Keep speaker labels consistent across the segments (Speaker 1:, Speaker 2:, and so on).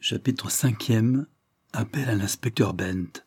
Speaker 1: Chapitre 5e. Appel à l'inspecteur Bent.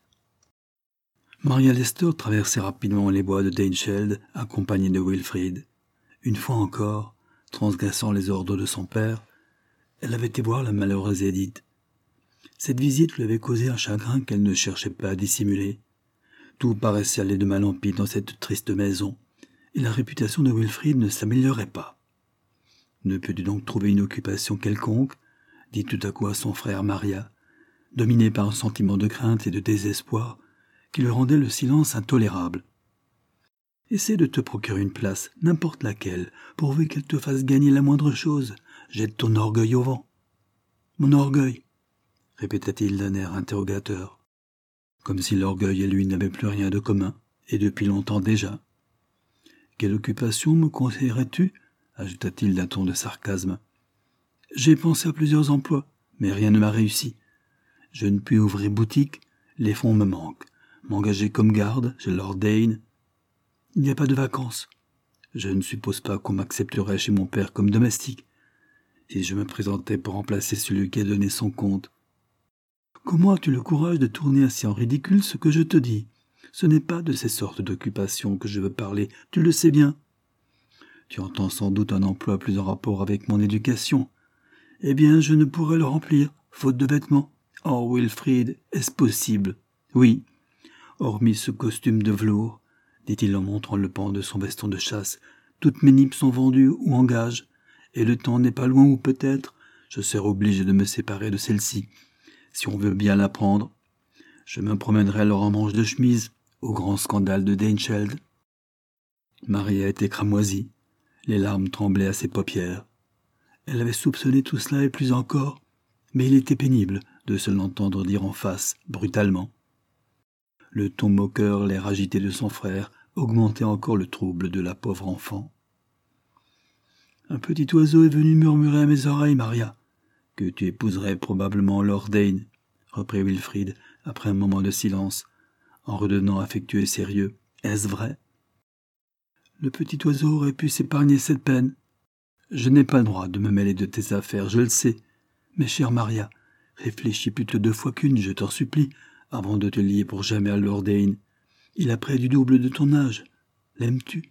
Speaker 1: Maria Lester traversait rapidement les bois de Daincheld, accompagnée de Wilfrid. Une fois encore, transgressant les ordres de son père, elle avait été voir la malheureuse Edith. Cette visite lui avait causé un chagrin qu'elle ne cherchait pas à dissimuler. Tout paraissait aller de mal en pis dans cette triste maison, et la réputation de Wilfrid ne s'améliorait pas. Ne peux-tu donc trouver une occupation quelconque ? Dit tout à coup à son frère Maria, dominé par un sentiment de crainte et de désespoir qui lui rendait le silence intolérable. Essaie de te procurer une place, n'importe laquelle, pourvu qu'elle te fasse gagner la moindre chose. Jette ton orgueil au vent. Mon orgueil, répéta-t-il d'un air interrogateur, comme si l'orgueil et lui n'avaient plus rien de commun, et depuis longtemps déjà. Quelle occupation me conseillerais-tu ? Ajouta-t-il d'un ton de sarcasme. J'ai pensé à plusieurs emplois, mais rien ne m'a réussi. Je ne puis ouvrir boutique, les fonds me manquent. M'engager comme garde, chez Lord Dane. Il n'y a pas de vacances. Je ne suppose pas qu'on m'accepterait chez mon père comme domestique, si je me présentais pour remplacer celui qui a donné son compte. Comment as-tu le courage de tourner ainsi en ridicule ce que je te dis ? Ce n'est pas de ces sortes d'occupations que je veux parler, tu le sais bien. Tu entends sans doute un emploi plus en rapport avec mon éducation. Eh bien, je ne pourrais le remplir, faute de vêtements. Oh, Wilfrid, est-ce possible ? Oui, hormis ce costume de velours, dit-il en montrant le pan de son veston de chasse, toutes mes nippes sont vendues ou en gage, et le temps n'est pas loin où peut-être je serai obligé de me séparer de celle-ci, si on veut bien la prendre. Je me promènerai alors en manche de chemise, au grand scandale de Daincheld. Maria était cramoisie, les larmes tremblaient à ses paupières. Elle avait soupçonné tout cela et plus encore, mais il était pénible de se l'entendre dire en face, brutalement. Le ton moqueur, l'air agité de son frère, augmentait encore le trouble de la pauvre enfant. « Un petit oiseau est venu murmurer à mes oreilles, Maria, que tu épouserais probablement Lord Dane, reprit Wilfrid, après un moment de silence, en redevenant affectueux et sérieux. Est-ce vrai ? Le petit oiseau aurait pu s'épargner cette peine. Je n'ai pas le droit de me mêler de tes affaires, je le sais. Mais chère Maria, réfléchis plutôt 2 fois qu'une, je t'en supplie, avant de te lier pour jamais à Lord Dane. Il a près du double de ton âge. L'aimes-tu ?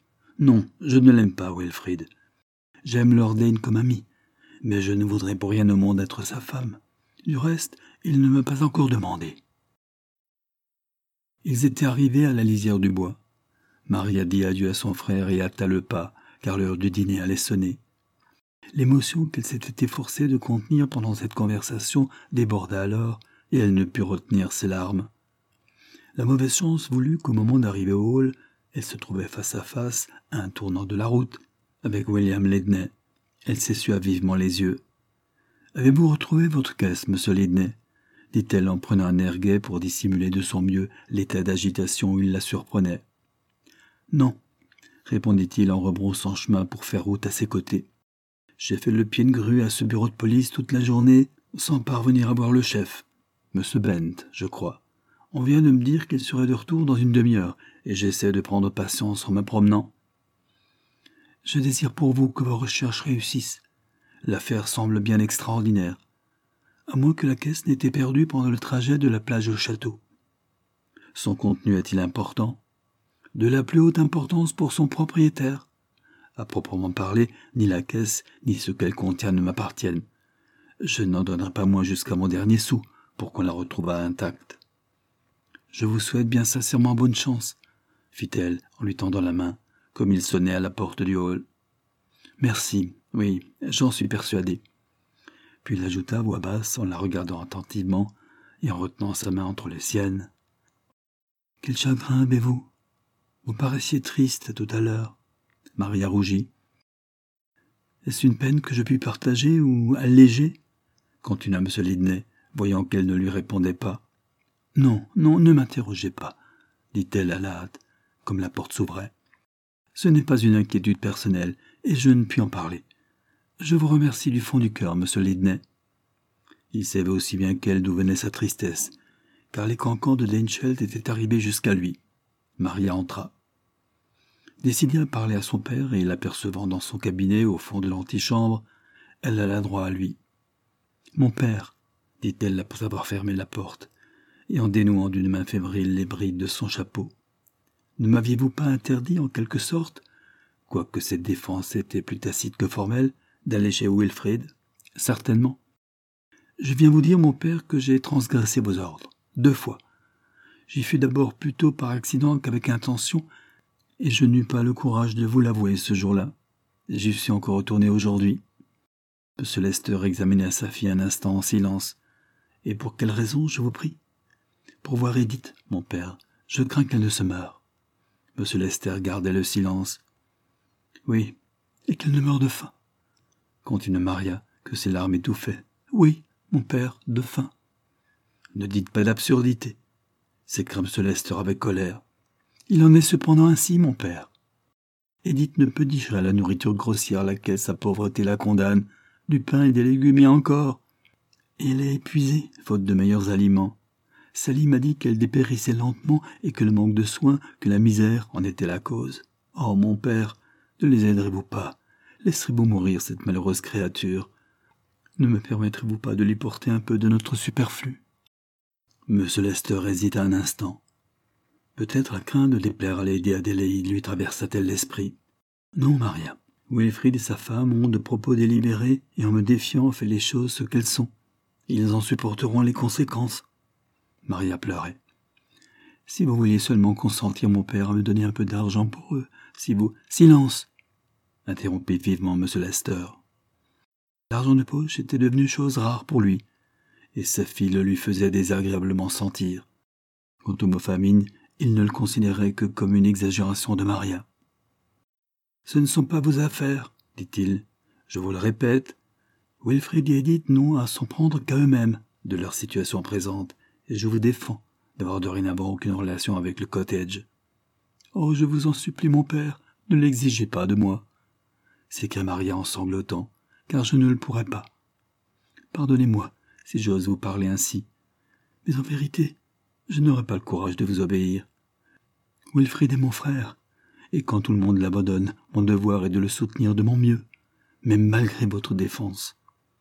Speaker 1: Non, je ne l'aime pas, Wilfrid. J'aime Lord Dane comme ami, mais je ne voudrais pour rien au monde être sa femme. Du reste, il ne m'a pas encore demandé. Ils étaient arrivés à la lisière du bois. Maria dit adieu à son frère et hâta le pas, car l'heure du dîner allait sonner. L'émotion qu'elle s'était efforcée de contenir pendant cette conversation déborda alors, et elle ne put retenir ses larmes. La mauvaise chance voulut qu'au moment d'arriver au hall, elle se trouvait face à face, à un tournant de la route, avec William Ledney. Elle s'essuya vivement les yeux. « Avez-vous retrouvé votre caisse, monsieur Ledney ?» dit-elle en prenant un air gai pour dissimuler de son mieux l'état d'agitation où il la surprenait. « Non, » répondit-il en rebroussant chemin pour faire route à ses côtés. « J'ai fait le pied de grue à ce bureau de police toute la journée sans parvenir à voir le chef. Monsieur Bent, je crois. On vient de me dire qu'il serait de retour dans une demi-heure et j'essaie de prendre patience en me promenant. Je désire pour vous que vos recherches réussissent. L'affaire semble bien extraordinaire, à moins que la caisse n'ait été perdue pendant le trajet de la plage au château. Son contenu est-il important ? De la plus haute importance pour son propriétaire. À proprement parler, ni la caisse, ni ce qu'elle contient ne m'appartiennent. Je n'en donnerai pas moins jusqu'à mon dernier sou pour qu'on la retrouvât intacte. Je vous souhaite bien sincèrement bonne chance, fit-elle en lui tendant la main, comme il sonnait à la porte du hall. Merci, oui, j'en suis persuadé. Puis il ajouta à voix basse en la regardant attentivement et en retenant sa main entre les siennes. Quel chagrin avez-vous ? Vous paraissiez triste tout à l'heure. Maria rougit. Est-ce une peine que je puis partager ou alléger ? Continua M. Ledney, voyant qu'elle ne lui répondait pas. Non, ne m'interrogez pas, dit-elle à la hâte, comme la porte s'ouvrait. Ce n'est pas une inquiétude personnelle, et je ne puis en parler. Je vous remercie du fond du cœur, M. Ledney. Il savait aussi bien qu'elle d'où venait sa tristesse, car les cancans de Daincheld étaient arrivés jusqu'à lui. Maria entra. Décidée à parler à son père et l'apercevant dans son cabinet au fond de l'antichambre, elle alla droit à lui. « Mon père, dit-elle après avoir fermé la porte, et en dénouant d'une main fébrile les brides de son chapeau. « Ne m'aviez-vous pas interdit, en quelque sorte, quoique cette défense était plus tacite que formelle, d'aller chez Wilfrid ? Certainement. Je viens vous dire, mon père, que j'ai transgressé vos ordres, 2 fois. J'y fus d'abord plutôt par accident qu'avec intention, et je n'eus pas le courage de vous l'avouer ce jour-là. J'y suis encore retourné aujourd'hui. » M. Lester examina sa fille un instant en silence. « Et pour quelle raison, je vous prie ? » ?»« Pour voir Edith, mon père. Je crains qu'elle ne se meure. » M. Lester gardait le silence. « Oui, et qu'elle ne meure de faim. » continua Maria, que ses larmes étouffaient. « Oui, mon père, de faim. » « Ne dites pas d'absurdité, » s'écria M. Lester avec colère. « Il en est cependant ainsi, mon père. Edith ne peut digérer la nourriture grossière à laquelle sa pauvreté la condamne, du pain et des légumes et encore. Et elle est épuisée, faute de meilleurs aliments. Sally m'a dit qu'elle dépérissait lentement et que le manque de soins, que la misère en était la cause. Oh, mon père, ne les aiderez-vous pas? Laisserez-vous mourir cette malheureuse créature? Ne me permettrez-vous pas de lui porter un peu de notre superflu? » M. Lester hésita un instant. Peut-être la crainte de déplaire à Lady Adélaïde lui traversa-t-elle l'esprit. « Non, Maria. Wilfrid et sa femme ont de propos délibérés et en me défiant fait les choses ce qu'elles sont. Ils en supporteront les conséquences. » Maria pleurait. « Si vous vouliez seulement consentir, mon père, à me donner un peu d'argent pour eux, si vous... »« Silence !» interrompit vivement M. Lester. L'argent de poche était devenu chose rare pour lui, et sa fille le lui faisait désagréablement sentir. Quant au mot famine, il ne le considérait que comme une exagération de Maria. « Ce ne sont pas vos affaires, dit-il. Je vous le répète. Wilfrid et Edith n'ont à s'en prendre qu'à eux-mêmes de leur situation présente, et je vous défends d'avoir dorénavant aucune relation avec le cottage. »« Oh, je vous en supplie, mon père, ne l'exigez pas de moi, » s'écria Maria en sanglotant, « car je ne le pourrais pas. Pardonnez-moi si j'ose vous parler ainsi, mais en vérité, je n'aurai pas le courage de vous obéir. Wilfrid est mon frère, et quand tout le monde l'abandonne, mon devoir est de le soutenir de mon mieux, même malgré votre défense.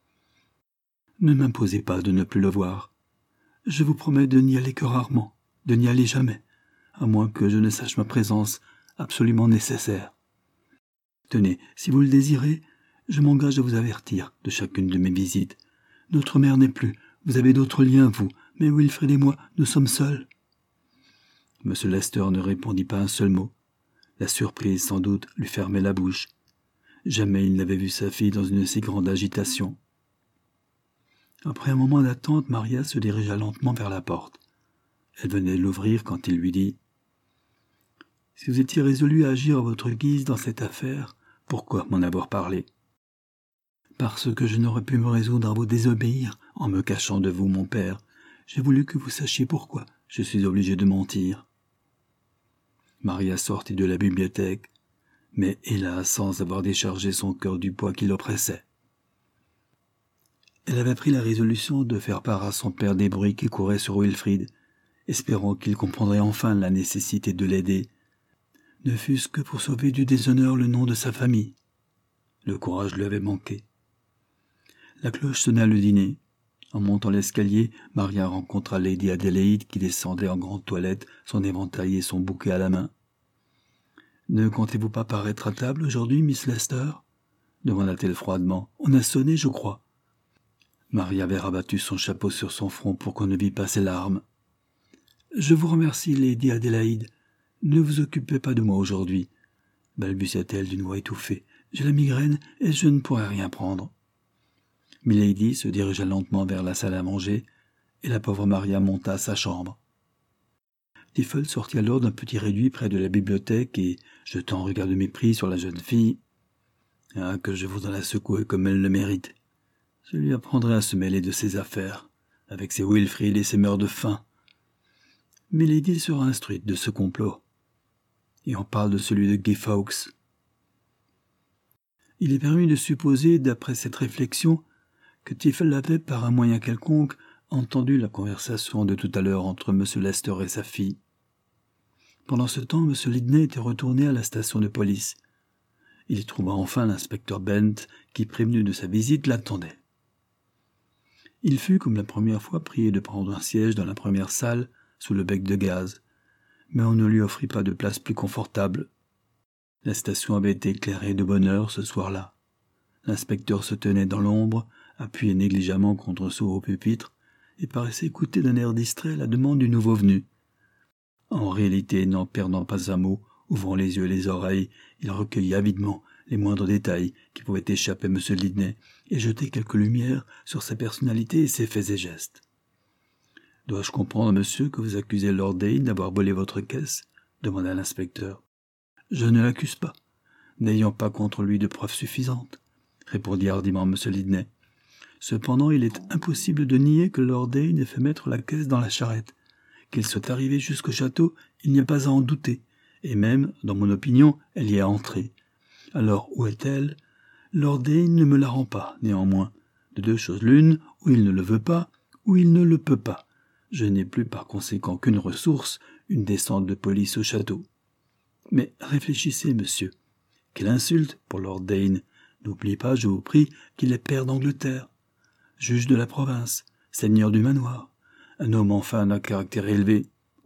Speaker 1: Ne m'imposez pas de ne plus le voir. Je vous promets de n'y aller que rarement, de n'y aller jamais, à moins que je ne sache ma présence absolument nécessaire. Tenez, si vous le désirez, je m'engage à vous avertir de chacune de mes visites. Notre mère n'est plus, vous avez d'autres liens, vous, mais Wilfrid et moi, nous sommes seuls. » M. Lester ne répondit pas un seul mot. La surprise, sans doute, lui fermait la bouche. Jamais il n'avait vu sa fille dans une si grande agitation. Après un moment d'attente, Maria se dirigea lentement vers la porte. Elle venait de l'ouvrir quand il lui dit « Si vous étiez résolu à agir à votre guise dans cette affaire, pourquoi m'en avoir parlé ? » ?»« Parce que je n'aurais pu me résoudre à vous désobéir en me cachant de vous, mon père. J'ai voulu que vous sachiez pourquoi je suis obligé de mentir. » Maria sortit de la bibliothèque, mais hélas sans avoir déchargé son cœur du poids qui l'oppressait. Elle avait pris la résolution de faire part à son père des bruits qui couraient sur Wilfrid, espérant qu'il comprendrait enfin la nécessité de l'aider, ne fût-ce que pour sauver du déshonneur le nom de sa famille. Le courage lui avait manqué. La cloche sonna le dîner. En montant l'escalier, Maria rencontra Lady Adélaïde qui descendait en grande toilette, son éventail et son bouquet à la main. « Ne comptez-vous pas paraître à table aujourd'hui, Miss Lester ?» demanda-t-elle froidement. « On a sonné, je crois. » Maria avait rabattu son chapeau sur son front pour qu'on ne vît pas ses larmes. « Je vous remercie, Lady Adélaïde. Ne vous occupez pas de moi aujourd'hui, » balbutia-t-elle d'une voix étouffée. « J'ai la migraine et je ne pourrai rien prendre. » Milady se dirigea lentement vers la salle à manger, et la pauvre Maria monta à sa chambre. Tiffel sortit alors d'un petit réduit près de la bibliothèque et, jetant un regard de mépris sur la jeune fille, « Ah, que je voudrais la secouer comme elle le mérite. Je lui apprendrai à se mêler de ses affaires, avec ses Wilfrid et ses meurs de faim. Milady sera instruite de ce complot. Et on parle de celui de Guy Fawkes. » Il est permis de supposer, d'après cette réflexion, que Tiffel avait, par un moyen quelconque, entendu la conversation de tout à l'heure entre M. Lester et sa fille. Pendant ce temps, M. Lidney était retourné à la station de police. Il y trouva enfin l'inspecteur Bent, qui, prévenu de sa visite, l'attendait. Il fut, comme la première fois, prié de prendre un siège dans la première salle, sous le bec de gaz. Mais on ne lui offrit pas de place plus confortable. La station avait été éclairée de bonne heure ce soir-là. L'inspecteur se tenait dans l'ombre, appuyé négligemment contre son haut pupitre, et paraissait écouter d'un air distrait la demande du nouveau venu. En réalité, n'en perdant pas un mot, ouvrant les yeux et les oreilles, il recueillait avidement les moindres détails qui pouvaient échapper à M. Lidney et jeter quelque lumière sur sa personnalité et ses faits et gestes. « Dois-je comprendre, monsieur, que vous accusez Lord Dane d'avoir volé votre caisse ?» demanda l'inspecteur. « Je ne l'accuse pas, n'ayant pas contre lui de preuves suffisantes, » répondit hardiment M. Lidney. « Cependant, il est impossible de nier que Lord Dane ait fait mettre la caisse dans la charrette. Qu'il soit arrivé jusqu'au château, il n'y a pas à en douter, et même, dans mon opinion, elle y est entrée. Alors, où est-elle ? Lord Dane ne me la rend pas, néanmoins. De deux choses l'une, ou il ne le veut pas, ou il ne le peut pas. Je n'ai plus par conséquent qu'une ressource, une descente de police au château. Mais réfléchissez, monsieur. Quelle insulte pour Lord Dane. N'oubliez pas, je vous prie, qu'il est pair d'Angleterre, juge de la province, seigneur du manoir, un homme enfin d'un caractère élevé.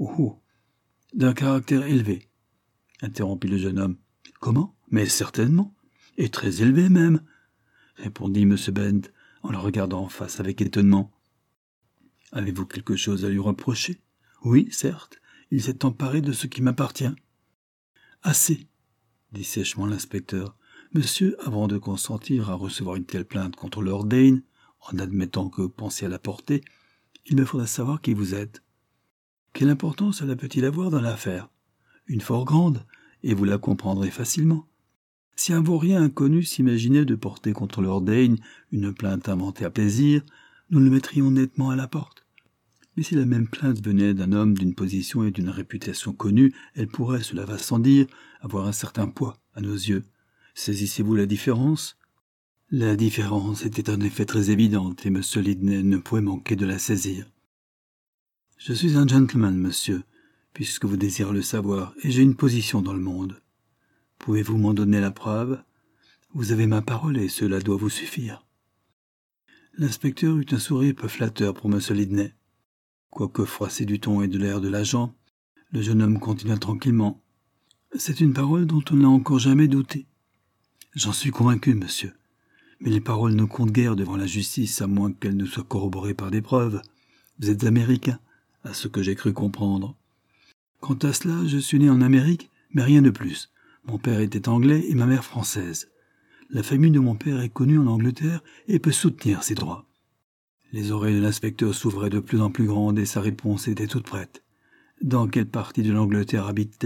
Speaker 1: D'un caractère élevé, interrompit le jeune homme. Comment ? Mais certainement, et très élevé même, répondit M. Bent en le regardant en face avec étonnement. Avez-vous quelque chose à lui reprocher ? Oui, certes, il s'est emparé de ce qui m'appartient. Assez, dit sèchement l'inspecteur. Monsieur, avant de consentir à recevoir une telle plainte contre Lord Dane, en admettant que vous pensiez à la porter, il me faudra savoir qui vous êtes. Quelle importance cela peut-il avoir dans l'affaire ? Une fort grande, et vous la comprendrez facilement. Si un vaurien inconnu s'imaginait de porter contre Lord Dane une plainte inventée à plaisir, nous le mettrions nettement à la porte. Mais si la même plainte venait d'un homme d'une position et d'une réputation connue, elle pourrait, cela va sans dire, avoir un certain poids à nos yeux. Saisissez-vous la différence ? La différence était en effet très évidente, et M. Lidney ne pouvait manquer de la saisir. « Je suis un gentleman, monsieur, puisque vous désirez le savoir, et j'ai une position dans le monde. Pouvez-vous m'en donner la preuve ? Vous avez ma parole, et cela doit vous suffire. » L'inspecteur eut un sourire peu flatteur pour M. Lidney. Quoique froissé du ton et de l'air de l'agent, le jeune homme continua tranquillement. « C'est une parole dont on n'a encore jamais douté. J'en suis convaincu, monsieur. Mais les paroles ne comptent guère devant la justice, à moins qu'elles ne soient corroborées par des preuves. Vous êtes américain, à ce que j'ai cru comprendre. Quant à cela, je suis né en Amérique, mais rien de plus. Mon père était anglais et ma mère française. La famille de mon père est connue en Angleterre et peut soutenir ses droits. » Les oreilles de l'inspecteur s'ouvraient de plus en plus grandes et sa réponse était toute prête. « Dans quelle partie de l'Angleterre habite-t-elle ?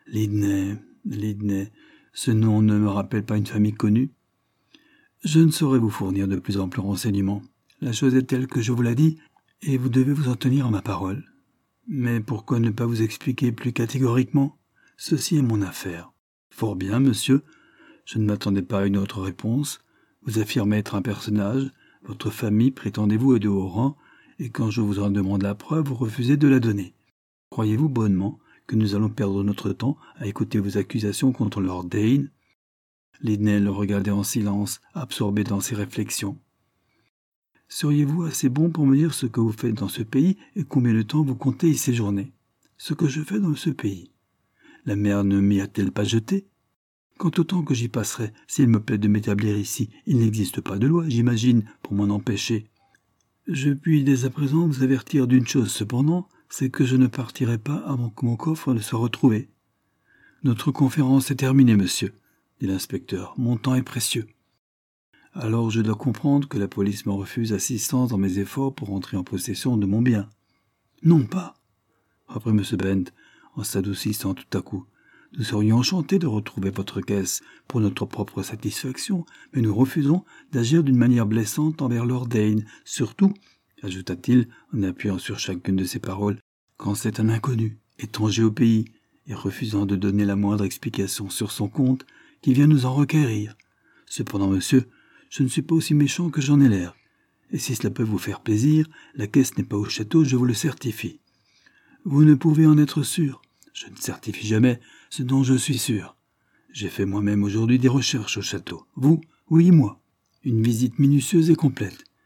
Speaker 1: Lidney, ce nom ne me rappelle pas une famille connue. Je ne saurais vous fournir de plus amples renseignements. La chose est telle que je vous l'ai dit, et vous devez vous en tenir à ma parole. Mais pourquoi ne pas vous expliquer plus catégoriquement ? Ceci est mon affaire. Fort bien, monsieur. Je ne m'attendais pas à une autre réponse. Vous affirmez être un personnage, votre famille, prétendez-vous, est de haut rang, et quand je vous en demande la preuve, vous refusez de la donner. Croyez-vous bonnement que nous allons perdre notre temps à écouter vos accusations contre Lord Dane ? Lidney le regardait en silence, absorbé dans ses réflexions. « Seriez-vous assez bon pour me dire ce que vous faites dans ce pays et combien de temps vous comptez y séjourner ? Ce que je fais dans ce pays. La mer ne m'y a-t-elle pas jeté ? Quant au temps que j'y passerai, s'il me plaît de m'établir ici, il n'existe pas de loi, j'imagine, pour m'en empêcher. Je puis dès à présent vous avertir d'une chose cependant, c'est que je ne partirai pas avant que mon coffre ne soit retrouvé. Notre conférence est terminée, monsieur, dit l'inspecteur. Mon temps est précieux. Alors je dois comprendre que la police me refuse assistance dans mes efforts pour entrer en possession de mon bien. Non pas, reprit M. Bent, en s'adoucissant tout à coup. Nous serions enchantés de retrouver votre caisse pour notre propre satisfaction, mais nous refusons d'agir d'une manière blessante envers Lord Dane, surtout, ajouta-t-il en appuyant sur chacune de ses paroles, quand c'est un inconnu, étranger au pays, et refusant de donner la moindre explication sur son compte, qui vient nous en requérir. Cependant, monsieur, je ne suis pas aussi méchant que j'en ai l'air, et si cela peut vous faire plaisir, la caisse n'est pas au château, je vous le certifie. Vous ne pouvez en être sûr. Je ne certifie jamais ce dont je suis sûr. J'ai fait moi-même aujourd'hui des recherches au château. Vous, oui, moi. Une visite minutieuse et complète.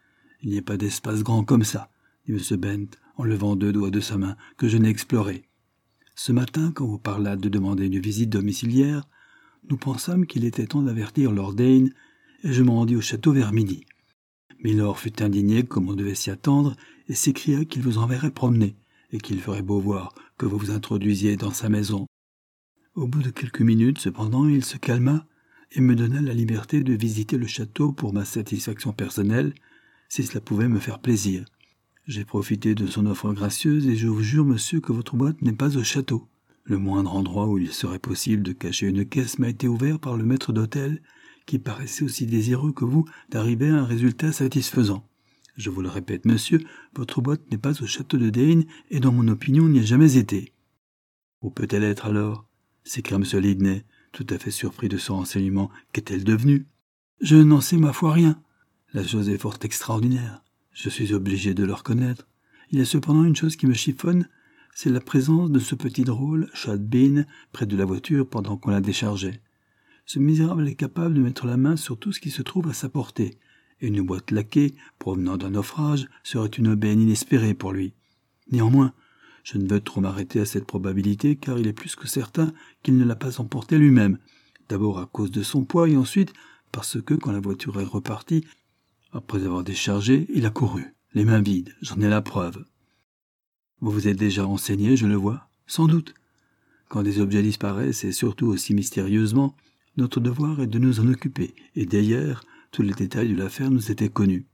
Speaker 1: Il n'y a pas d'espace grand comme ça, dit M. Bent, en levant 2 doigts de sa main, que je n'ai exploré. Ce matin, quand vous parlâtes de demander une visite domiciliaire, nous pensâmes qu'il était temps d'avertir Lord Dane, et je me rendis au château vers midi. Milord fut indigné comme on devait s'y attendre, et s'écria qu'il vous enverrait promener, et qu'il ferait beau voir que vous vous introduisiez dans sa maison. Au bout de quelques minutes, cependant, il se calma et me donna la liberté de visiter le château pour ma satisfaction personnelle, si cela pouvait me faire plaisir. J'ai profité de son offre gracieuse et je vous jure, monsieur, que votre boîte n'est pas au château. Le moindre endroit où il serait possible de cacher une caisse m'a été ouvert par le maître d'hôtel, qui paraissait aussi désireux que vous d'arriver à un résultat satisfaisant. Je vous le répète, monsieur, votre boîte n'est pas au château de Dane et dans mon opinion n'y a jamais été. Où peut-elle être alors? S'écria M. Lidney, tout à fait surpris de ce renseignement. Qu'est-elle devenue? Je n'en sais ma foi rien. La chose est fort extraordinaire. Je suis obligé de le reconnaître. Il y a cependant une chose qui me chiffonne, c'est la présence de ce petit drôle, Chad Bean, près de la voiture pendant qu'on la déchargeait. Ce misérable est capable de mettre la main sur tout ce qui se trouve à sa portée, et une boîte laquée, provenant d'un naufrage, serait une aubaine inespérée pour lui. Néanmoins, je ne veux trop m'arrêter à cette probabilité, car il est plus que certain qu'il ne l'a pas emportée lui-même, d'abord à cause de son poids, et ensuite parce que, quand la voiture est repartie, après avoir déchargé, il a couru, les mains vides, j'en ai la preuve. Vous vous êtes déjà renseigné, je le vois? Sans doute. Quand des objets disparaissent, et surtout aussi mystérieusement, notre devoir est de nous en occuper, et d'ailleurs, tous les détails de l'affaire nous étaient connus.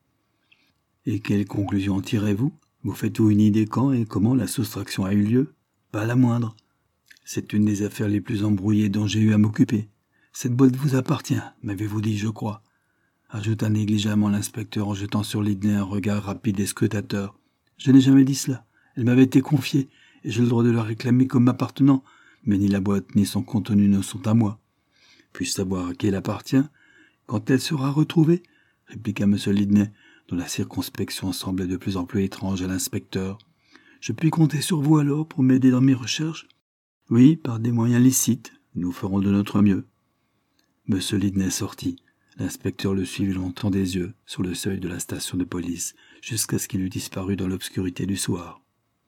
Speaker 1: Et quelle conclusion en tirez-vous? Vous faites-vous une idée quand et comment la soustraction a eu lieu? Pas la moindre. C'est une des affaires les plus embrouillées dont j'ai eu à m'occuper. Cette boîte vous appartient, m'avez-vous dit, je crois, ajouta négligemment l'inspecteur en jetant sur Lidney un regard rapide et scrutateur. Je n'ai jamais dit cela. Elle m'avait été confiée, et j'ai le droit de la réclamer comme m'appartenant, mais ni la boîte ni son contenu ne sont à moi. Puis-je savoir à qui elle appartient? Quand elle sera retrouvée? Répliqua M. Lidney, dont la circonspection semblait de plus en plus étrange à l'inspecteur. Je puis compter sur vous alors pour m'aider dans mes recherches? Oui, par des moyens licites. Nous ferons de notre mieux. M. Lidney sortit. L'inspecteur le suivit longtemps des yeux, sur le seuil de la station de police, jusqu'à ce qu'il eût disparu dans l'obscurité du soir.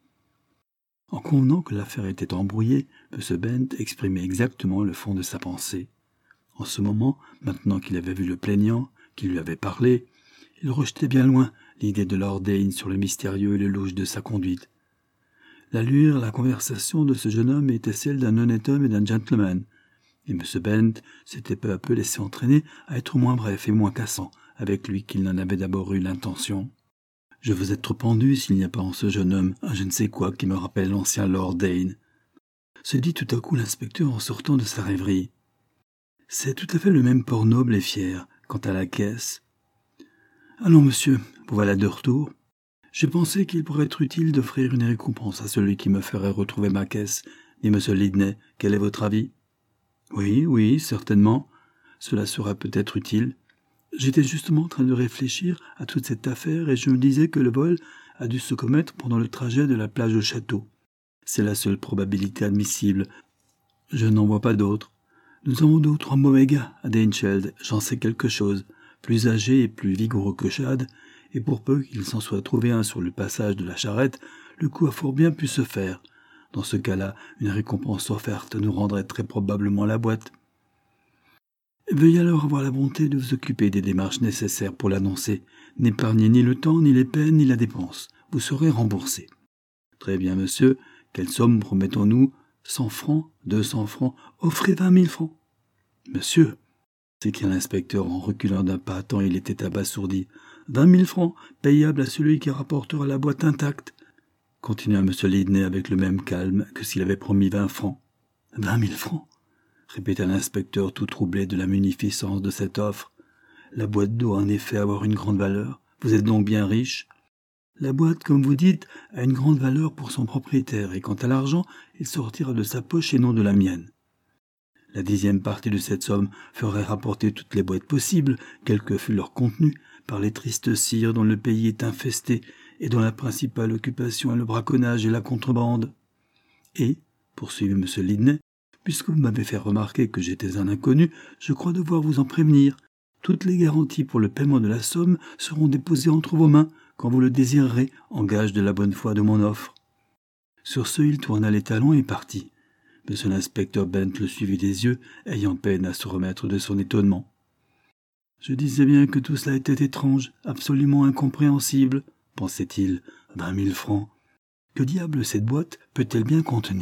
Speaker 1: En convenant que l'affaire était embrouillée, M. Bent exprimait exactement le fond de sa pensée. En ce moment, maintenant qu'il avait vu le plaignant, qui lui avait parlé, il rejetait bien loin l'idée de Lord Dane sur le mystérieux et le louche de sa conduite. L'allure, la conversation de ce jeune homme était celle d'un honnête homme et d'un gentleman, et M. Bent s'était peu à peu laissé entraîner à être moins bref et moins cassant avec lui qu'il n'en avait d'abord eu l'intention. Je veux être pendu s'il n'y a pas en ce jeune homme un je ne sais quoi qui me rappelle l'ancien Lord Dane, se dit tout à coup l'inspecteur en sortant de sa rêverie. C'est tout à fait le même port noble et fier. Quant à la caisse... Allons, monsieur, vous voilà de retour. J'ai pensé qu'il pourrait être utile d'offrir une récompense à celui qui me ferait retrouver ma caisse, dit M. Lidney. Quel est votre avis? Oui, certainement. Cela sera peut-être utile. J'étais justement en train de réfléchir à toute cette affaire et je me disais que le vol a dû se commettre pendant le trajet de la plage au château. C'est la seule probabilité admissible. Je n'en vois pas d'autre. Nous avons 2 ou 3 mauvais gars à Danecheld, j'en sais quelque chose, plus âgés et plus vigoureux que Chad, et pour peu qu'il s'en soit trouvé un sur le passage de la charrette, le coup a fort bien pu se faire. Dans ce cas-là, une récompense offerte nous rendrait très probablement la boîte. Veuillez alors avoir la bonté de vous occuper des démarches nécessaires pour l'annoncer. N'épargnez ni le temps, ni les peines, ni la dépense. Vous serez remboursé. Très bien, monsieur. Quelle somme promettons-nous? 100 francs, 200 francs, offrez 20 000 francs. Monsieur, s'écria l'inspecteur en reculant d'un pas tant il était abasourdi, 20 000 francs, payables à celui qui rapportera la boîte intacte. Continua M. Lidney avec le même calme que s'il avait promis 20 francs. 20 000 francs, répéta l'inspecteur tout troublé de la munificence de cette offre. La boîte doit en effet avoir une grande valeur. Vous êtes donc bien riche? La boîte, comme vous dites, a une grande valeur pour son propriétaire, et quant à l'argent, il sortira de sa poche et non de la mienne. La 10e partie de cette somme ferait rapporter toutes les boîtes possibles, quel que fût leur contenu, par les tristes cires dont le pays est infesté, et dont la principale occupation est le braconnage et la contrebande. Et, poursuivit M. Lidney, puisque vous m'avez fait remarquer que j'étais un inconnu, je crois devoir vous en prévenir. Toutes les garanties pour le paiement de la somme seront déposées entre vos mains, quand vous le désirerez, en gage de la bonne foi de mon offre. » Sur ce, il tourna les talons et partit. Monsieur l'inspecteur Bent le suivit des yeux, ayant peine à se remettre de son étonnement. « Je disais bien que tout cela était étrange, absolument incompréhensible, pensait-il. 20 000 francs. Que diable cette boîte peut-elle bien contenir ?